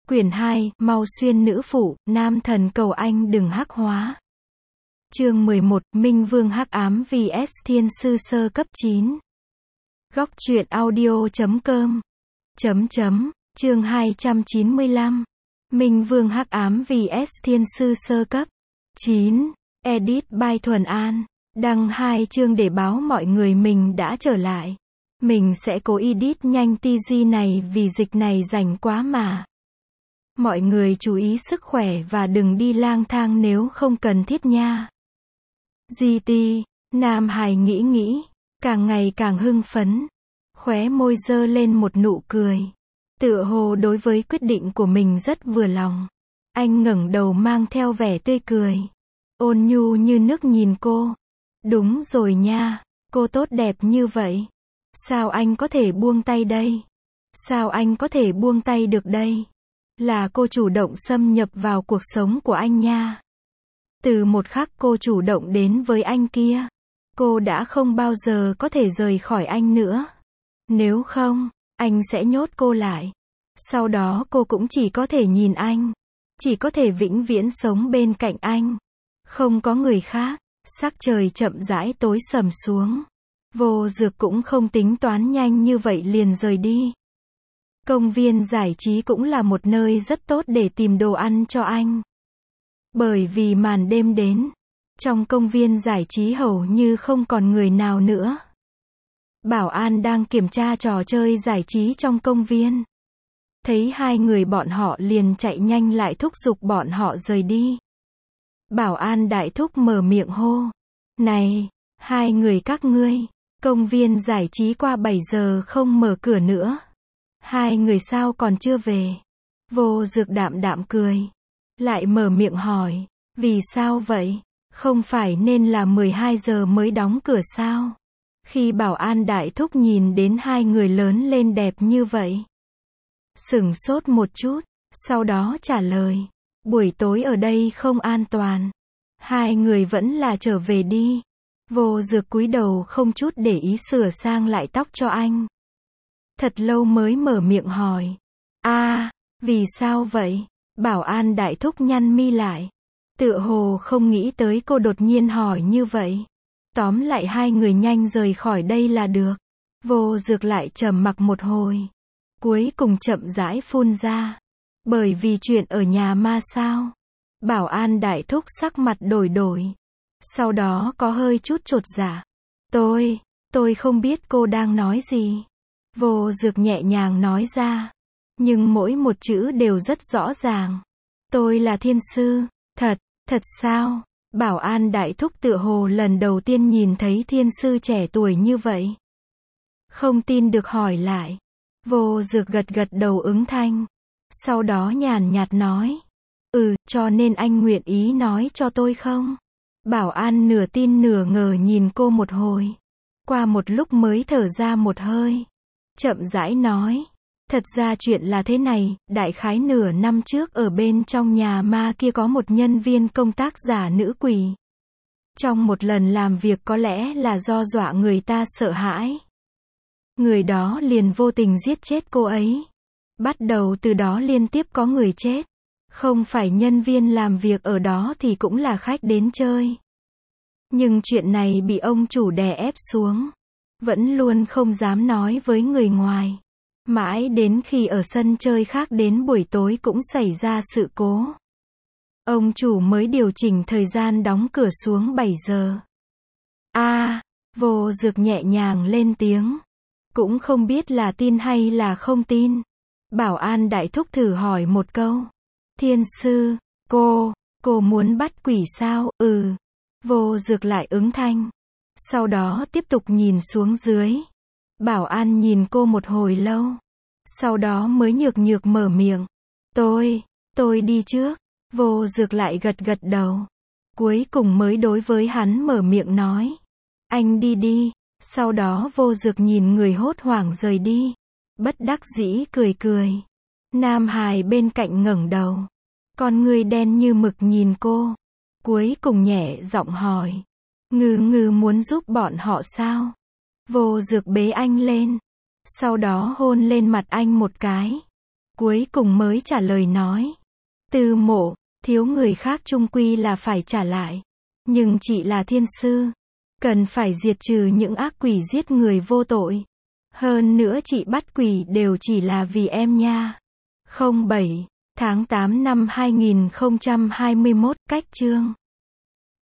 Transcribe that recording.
Quyển 2, Mau xuyên nữ phụ, nam thần cầu anh đừng hắc hóa. Chương 11, Minh Vương hắc ám vs Thiên sư sơ cấp 9. Góc truyện audio.com. Chương 295. Minh Vương hắc ám vs Thiên sư sơ cấp 9. Edit by Thuần An. Đăng 2 chương để báo mọi người mình đã trở lại. Mình sẽ cố edit nhanh TG này vì dịch này rảnh quá mà. Mọi người chú ý sức khỏe và đừng đi lang thang nếu không cần thiết nha. GT, Nam Hải nghĩ, càng ngày càng hưng phấn. Khóe môi dơ lên một nụ cười. Tựa hồ đối với quyết định của mình rất vừa lòng. Anh ngẩng đầu mang theo vẻ tươi cười. Ôn nhu như nước nhìn cô. Đúng rồi nha, cô tốt đẹp như vậy. Sao anh có thể buông tay đây? Sao anh có thể buông tay được đây? Là cô chủ động xâm nhập vào cuộc sống của anh nha. Từ một khắc cô chủ động đến với anh kia, cô đã không bao giờ có thể rời khỏi anh nữa. Nếu không, anh sẽ nhốt cô lại. Sau đó cô cũng chỉ có thể nhìn anh. Chỉ có thể vĩnh viễn sống bên cạnh anh. Không có người khác. Sắc trời chậm rãi tối sầm xuống. Vô Dược cũng không tính toán nhanh như vậy liền rời đi. Công viên giải trí cũng là một nơi rất tốt để tìm đồ ăn cho anh. Bởi vì màn đêm đến, trong công viên giải trí hầu như không còn người nào nữa. Bảo an đang kiểm tra trò chơi giải trí trong công viên. Thấy hai người bọn họ liền chạy nhanh lại thúc giục bọn họ rời đi. Bảo an đại thúc mở miệng hô. Này, hai người các ngươi, công viên giải trí qua 7 giờ không mở cửa nữa. Hai người sao còn chưa về? Vô Dược đạm đạm cười. Lại mở miệng hỏi, vì sao vậy? Không phải nên là 12 giờ mới đóng cửa sao? Khi bảo an đại thúc nhìn đến hai người lớn lên đẹp như vậy. Sửng sốt một chút, sau đó trả lời, buổi tối ở đây không an toàn. Hai người vẫn là trở về đi. Vô Dược cúi đầu không chút để ý sửa sang lại tóc cho anh. Thật lâu mới mở miệng hỏi. Vì sao vậy? Bảo an đại thúc nhăn mi lại. Tựa hồ không nghĩ tới cô đột nhiên hỏi như vậy. Tóm lại hai người nhanh rời khỏi đây là được. Vô Dược lại trầm mặc một hồi. Cuối cùng chậm rãi phun ra. Bởi vì chuyện ở nhà ma sao? Bảo an đại thúc sắc mặt đổi. Sau đó có hơi chút chột dạ. Tôi không biết cô đang nói gì. Vô Dược nhẹ nhàng nói ra. Nhưng mỗi một chữ đều rất rõ ràng. Tôi là thiên sư. Thật sao? Bảo an đại thúc tựa hồ lần đầu tiên nhìn thấy thiên sư trẻ tuổi như vậy. Không tin được hỏi lại. Vô Dược gật đầu ứng thanh. Sau đó nhàn nhạt nói. Cho nên anh nguyện ý nói cho tôi không? Bảo an nửa tin nửa ngờ nhìn cô một hồi. Qua một lúc mới thở ra một hơi. Chậm rãi nói. Thật ra chuyện là thế này, đại khái nửa năm trước ở bên trong nhà ma kia có một nhân viên công tác giả nữ quỷ. Trong một lần làm việc có lẽ là do dọa người ta sợ hãi. Người đó liền vô tình giết chết cô ấy. Bắt đầu từ đó liên tiếp có người chết. Không phải nhân viên làm việc ở đó thì cũng là khách đến chơi. Nhưng chuyện này bị ông chủ đè ép xuống. Vẫn luôn không dám nói với người ngoài. Mãi đến khi ở sân chơi khác đến buổi tối cũng xảy ra sự cố. Ông chủ mới điều chỉnh thời gian đóng cửa xuống 7 giờ. Vô Dược nhẹ nhàng lên tiếng. Cũng không biết là tin hay là không tin. Bảo an đại thúc thử hỏi một câu. Thiên sư, cô muốn bắt quỷ sao? Vô Dược lại ứng thanh. Sau đó tiếp tục nhìn xuống dưới. Bảo an nhìn cô một hồi lâu. Sau đó mới nhược mở miệng. Tôi đi trước. Vô Dược lại gật đầu. Cuối cùng mới đối với hắn mở miệng nói. Anh đi. Sau đó Vô Dược nhìn người hốt hoảng rời đi. Bất đắc dĩ cười. Nam Hải bên cạnh ngẩng đầu. Con người đen như mực nhìn cô. Cuối cùng nhẹ giọng hỏi. Ngư muốn giúp bọn họ sao? Vô Dược bế anh lên. Sau đó hôn lên mặt anh một cái. cuối cùng mới trả lời nói. Tư Mộ, thiếu người khác chung quy là phải trả lại. Nhưng chị là thiên sư, cần phải diệt trừ những ác quỷ giết người vô tội. Hơn nữa chị bắt quỷ đều chỉ là vì em nha. 07 tháng 8 năm 2021, cách chương